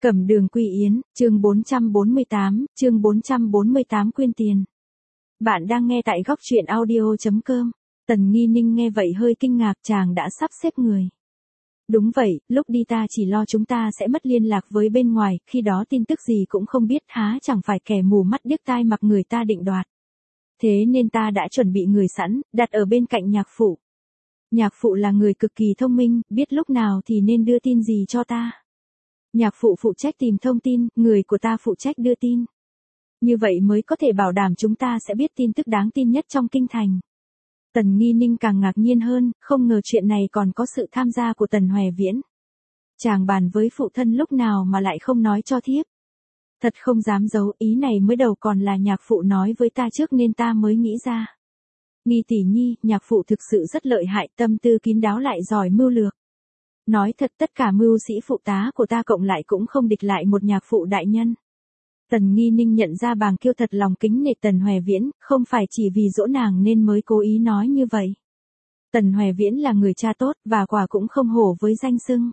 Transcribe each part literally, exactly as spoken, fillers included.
Cẩm Đường Quy Yến, chương bốn trăm bốn mươi tám, chương bốn trăm bốn mươi tám quyên tiền. Bạn đang nghe tại góc truyện audio chấm com. Tần Nghi Ninh nghe vậy hơi kinh ngạc, chàng đã sắp xếp người. Đúng vậy, lúc đi ta chỉ lo chúng ta sẽ mất liên lạc với bên ngoài, khi đó tin tức gì cũng không biết, há chẳng phải kẻ mù mắt điếc tai mặc người ta định đoạt. Thế nên ta đã chuẩn bị người sẵn, đặt ở bên cạnh nhạc phụ. Nhạc phụ là người cực kỳ thông minh, biết lúc nào thì nên đưa tin gì cho ta. Nhạc phụ phụ trách tìm thông tin, người của ta phụ trách đưa tin. Như vậy mới có thể bảo đảm chúng ta sẽ biết tin tức đáng tin nhất trong kinh thành. Tần Nghi Ninh càng ngạc nhiên hơn, không ngờ chuyện này còn có sự tham gia của Tần Hoè Viễn. Chàng bàn với phụ thân lúc nào mà lại không nói cho thiếp. Thật không dám giấu, ý này mới đầu còn là nhạc phụ nói với ta trước nên ta mới nghĩ ra. Nghi tỷ nhi, nhạc phụ thực sự rất lợi hại, tâm tư kín đáo lại giỏi mưu lược. Nói thật, tất cả mưu sĩ phụ tá của ta cộng lại cũng không địch lại một nhạc phụ đại nhân. Tần Nghi Ninh nhận ra Bàng Kiêu thật lòng kính nể Tần Hoè Viễn, không phải chỉ vì dỗ nàng nên mới cố ý nói như vậy. Tần Hoè Viễn là người cha tốt, và quả cũng không hổ với danh xưng.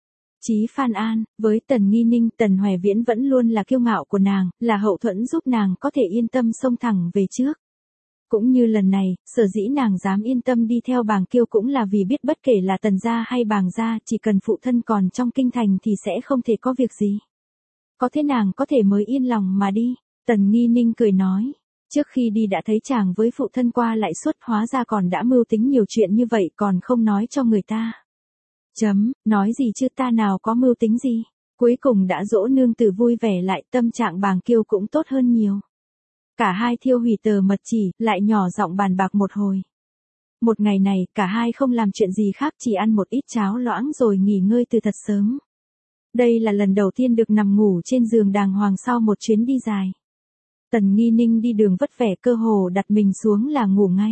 Chí Phan An, với Tần Nghi Ninh, Tần Hoè Viễn vẫn luôn là kiêu ngạo của nàng, là hậu thuẫn giúp nàng có thể yên tâm xông thẳng về trước. Cũng như lần này, sở dĩ nàng dám yên tâm đi theo Bàng Kiêu cũng là vì biết bất kể là Tần gia hay Bàng gia, chỉ cần phụ thân còn trong kinh thành thì sẽ không thể có việc gì. Có thế nàng có thể mới yên lòng mà đi. Tần Nghi Ninh cười nói, trước khi đi đã thấy chàng với phụ thân qua lại suốt, hóa ra còn đã mưu tính nhiều chuyện như vậy còn không nói cho người ta. Chấm, nói gì chứ, ta nào có mưu tính gì. Cuối cùng đã dỗ nương tử vui vẻ lại, tâm trạng Bàng Kiêu cũng tốt hơn nhiều. Cả hai thiêu hủy tờ mật chỉ, lại nhỏ giọng bàn bạc một hồi. Một ngày này, cả hai không làm chuyện gì khác, chỉ ăn một ít cháo loãng rồi nghỉ ngơi từ thật sớm. Đây là lần đầu tiên được nằm ngủ trên giường đàng hoàng sau một chuyến đi dài. Tần Nghi Ninh đi đường vất vẻ, cơ hồ đặt mình xuống là ngủ ngay.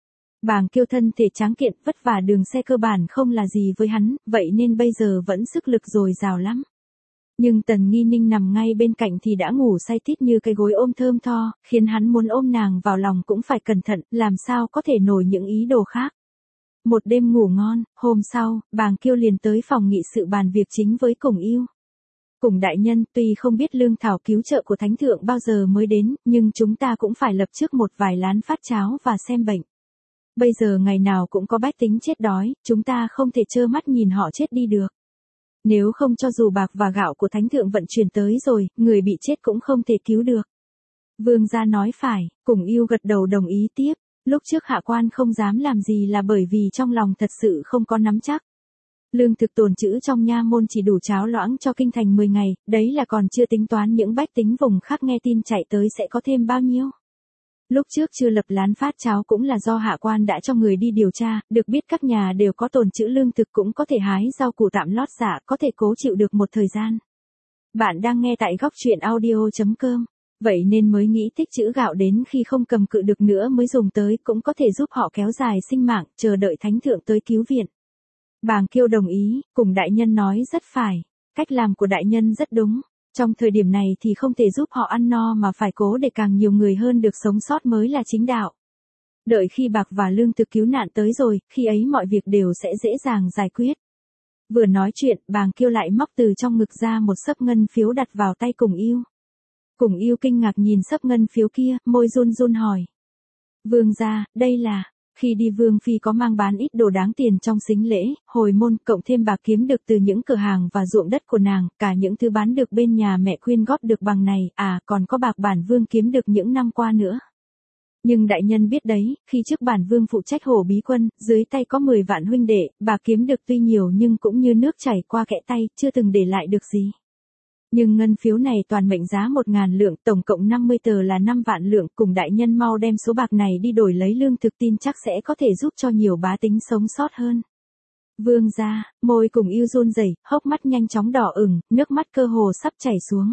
Bàng Kiêu thân thể tráng kiện, vất vả đường xe cơ bản không là gì với hắn, vậy nên bây giờ vẫn sức lực dồi dào lắm. Nhưng Tần Nghi Ninh nằm ngay bên cạnh thì đã ngủ say tít như cái gối ôm thơm tho, khiến hắn muốn ôm nàng vào lòng cũng phải cẩn thận, làm sao có thể nổi những ý đồ khác. Một đêm ngủ ngon, hôm sau, Bàng Kiêu liền tới phòng nghị sự bàn việc chính với Cùng Yêu. Cùng đại nhân, tuy không biết lương thảo cứu trợ của thánh thượng bao giờ mới đến, nhưng chúng ta cũng phải lập trước một vài lán phát cháo và xem bệnh. Bây giờ ngày nào cũng có bách tính chết đói, chúng ta không thể trơ mắt nhìn họ chết đi được. Nếu không cho dù bạc và gạo của thánh thượng vận chuyển tới rồi, người bị chết cũng không thể cứu được. Vương gia nói phải, Cùng Yêu gật đầu đồng ý tiếp. Lúc trước hạ quan không dám làm gì là bởi vì trong lòng thật sự không có nắm chắc. Lương thực tồn trữ trong nha môn chỉ đủ cháo loãng cho kinh thành mười ngày, đấy là còn chưa tính toán những bách tính vùng khác nghe tin chạy tới sẽ có thêm bao nhiêu. Lúc trước chưa lập lán phát cháo cũng là do hạ quan đã cho người đi điều tra, được biết các nhà đều có tồn trữ lương thực, cũng có thể hái rau củ tạm lót dạ, có thể cố chịu được một thời gian. Bạn đang nghe tại góc truyện audio chấm com. Vậy nên mới nghĩ tích trữ gạo đến khi không cầm cự được nữa mới dùng tới, cũng có thể giúp họ kéo dài sinh mạng, chờ đợi thánh thượng tới cứu viện. Bàng Kiêu đồng ý, cùng đại nhân nói rất phải. Cách làm của đại nhân rất đúng. Trong thời điểm này thì không thể giúp họ ăn no mà phải cố để càng nhiều người hơn được sống sót mới là chính đạo. Đợi khi bạc và lương thực cứu nạn tới rồi, khi ấy mọi việc đều sẽ dễ dàng giải quyết. Vừa nói chuyện, Bàng Kiêu lại móc từ trong ngực ra một xấp ngân phiếu đặt vào tay Cùng Yêu. Cùng Yêu kinh ngạc nhìn xấp ngân phiếu kia, môi run run hỏi. Vương gia, đây là, khi đi Vương Phi có mang bán ít đồ đáng tiền trong sính lễ, hồi môn, cộng thêm bạc kiếm được từ những cửa hàng và ruộng đất của nàng, cả những thứ bán được bên nhà mẹ quyên góp được bằng này, à, còn có bạc bản Vương kiếm được những năm qua nữa. Nhưng đại nhân biết đấy, khi trước bản Vương phụ trách Hổ Bí Quân, dưới tay có mười vạn huynh đệ, bạc kiếm được tuy nhiều nhưng cũng như nước chảy qua kẽ tay, chưa từng để lại được gì. Nhưng ngân phiếu này toàn mệnh giá một ngàn lượng, tổng cộng năm mươi tờ là năm vạn lượng, cùng đại nhân mau đem số bạc này đi đổi lấy lương thực, tin chắc sẽ có thể giúp cho nhiều bá tính sống sót hơn. Vương gia, môi Cùng Yêu run rẩy, hốc mắt nhanh chóng đỏ ửng, nước mắt cơ hồ sắp chảy xuống.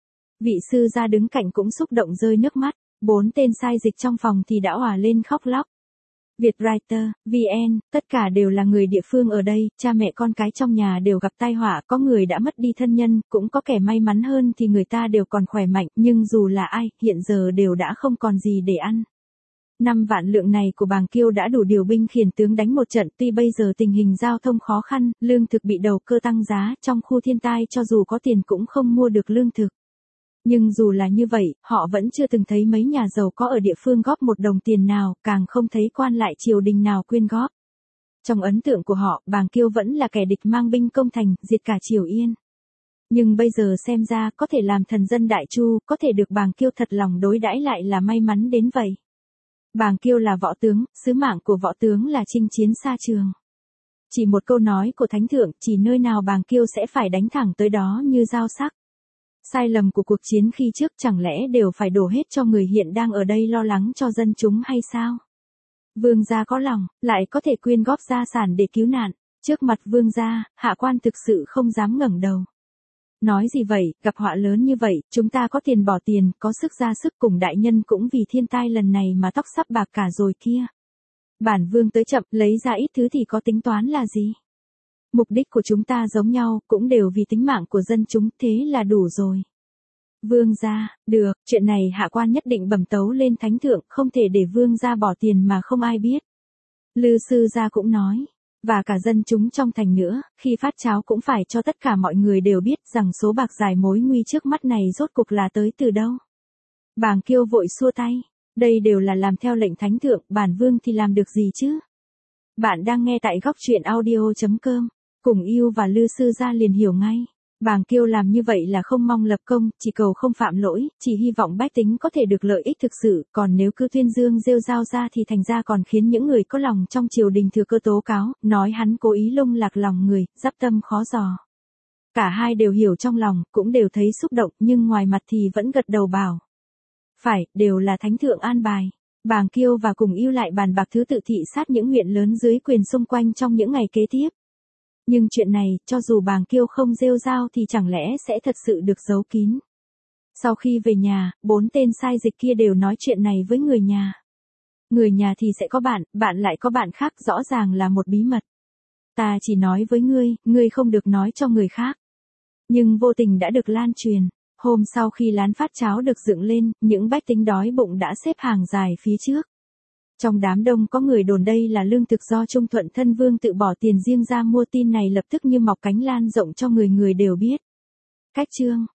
Vị sư gia đứng cạnh cũng xúc động rơi nước mắt, bốn tên sai dịch trong phòng thì đã òa lên khóc lóc. Vietwriter, vê en, tất cả đều là người địa phương ở đây, cha mẹ con cái trong nhà đều gặp tai họa, có người đã mất đi thân nhân, cũng có kẻ may mắn hơn thì người ta đều còn khỏe mạnh, nhưng dù là ai, hiện giờ đều đã không còn gì để ăn. Năm vạn lượng này của Bàng Kiêu đã đủ điều binh khiển tướng đánh một trận, tuy bây giờ tình hình giao thông khó khăn, lương thực bị đầu cơ tăng giá, trong khu thiên tai cho dù có tiền cũng không mua được lương thực. Nhưng dù là như vậy, họ vẫn chưa từng thấy mấy nhà giàu có ở địa phương góp một đồng tiền nào, càng không thấy quan lại triều đình nào quyên góp. Trong ấn tượng của họ, Bàng Kiêu vẫn là kẻ địch mang binh công thành, diệt cả Triều Yên. Nhưng bây giờ xem ra, có thể làm thần dân Đại Chu, có thể được Bàng Kiêu thật lòng đối đãi lại là may mắn đến vậy. Bàng Kiêu là võ tướng, sứ mạng của võ tướng là chinh chiến xa trường. Chỉ một câu nói của Thánh Thượng, chỉ nơi nào Bàng Kiêu sẽ phải đánh thẳng tới đó như dao sắc. Sai lầm của cuộc chiến khi trước chẳng lẽ đều phải đổ hết cho người hiện đang ở đây lo lắng cho dân chúng hay sao? Vương gia có lòng, lại có thể quyên góp gia sản để cứu nạn. Trước mặt vương gia, hạ quan thực sự không dám ngẩng đầu. Nói gì vậy, gặp họa lớn như vậy, chúng ta có tiền bỏ tiền, có sức ra sức, cùng đại nhân cũng vì thiên tai lần này mà tóc sắp bạc cả rồi kia. Bản vương tới chậm, lấy ra ít thứ thì có tính toán là gì? Mục đích của chúng ta giống nhau, cũng đều vì tính mạng của dân chúng, thế là đủ rồi. Vương gia, được, chuyện này hạ quan nhất định bẩm tấu lên Thánh Thượng, không thể để vương gia bỏ tiền mà không ai biết. Lư sư gia cũng nói, và cả dân chúng trong thành nữa, khi phát cháo cũng phải cho tất cả mọi người đều biết rằng số bạc dài mối nguy trước mắt này rốt cuộc là tới từ đâu. Bàng Kiêu vội xua tay, đây đều là làm theo lệnh Thánh Thượng, bản vương thì làm được gì chứ? Bạn đang nghe tại góc truyện audio chấm com, cùng yêu và Lư sư gia liền hiểu ngay. Bàng Kiêu làm như vậy là không mong lập công, chỉ cầu không phạm lỗi, chỉ hy vọng bách tính có thể được lợi ích thực sự, còn nếu cứ tuyên dương rêu rao ra thì thành ra còn khiến những người có lòng trong triều đình thừa cơ tố cáo, nói hắn cố ý lung lạc lòng người, giáp tâm khó dò. Cả hai đều hiểu trong lòng, cũng đều thấy xúc động, nhưng ngoài mặt thì vẫn gật đầu bảo. Phải, đều là Thánh Thượng an bài. Bàng Kiêu và cùng yêu lại bàn bạc thứ tự thị sát những huyện lớn dưới quyền xung quanh trong những ngày kế tiếp. Nhưng chuyện này, cho dù Bàng Kiêu không rêu rao thì chẳng lẽ sẽ thật sự được giấu kín. Sau khi về nhà, bốn tên sai dịch kia đều nói chuyện này với người nhà. Người nhà thì sẽ có bạn, bạn lại có bạn khác, rõ ràng là một bí mật. Ta chỉ nói với ngươi, ngươi không được nói cho người khác. Nhưng vô tình đã được lan truyền. Hôm sau khi lán phát cháo được dựng lên, những bách tính đói bụng đã xếp hàng dài phía trước. Trong đám đông có người đồn đây là lương thực do Trung Thuận thân vương tự bỏ tiền riêng ra mua, tin này lập tức như mọc cánh lan rộng cho người người đều biết. Cách chương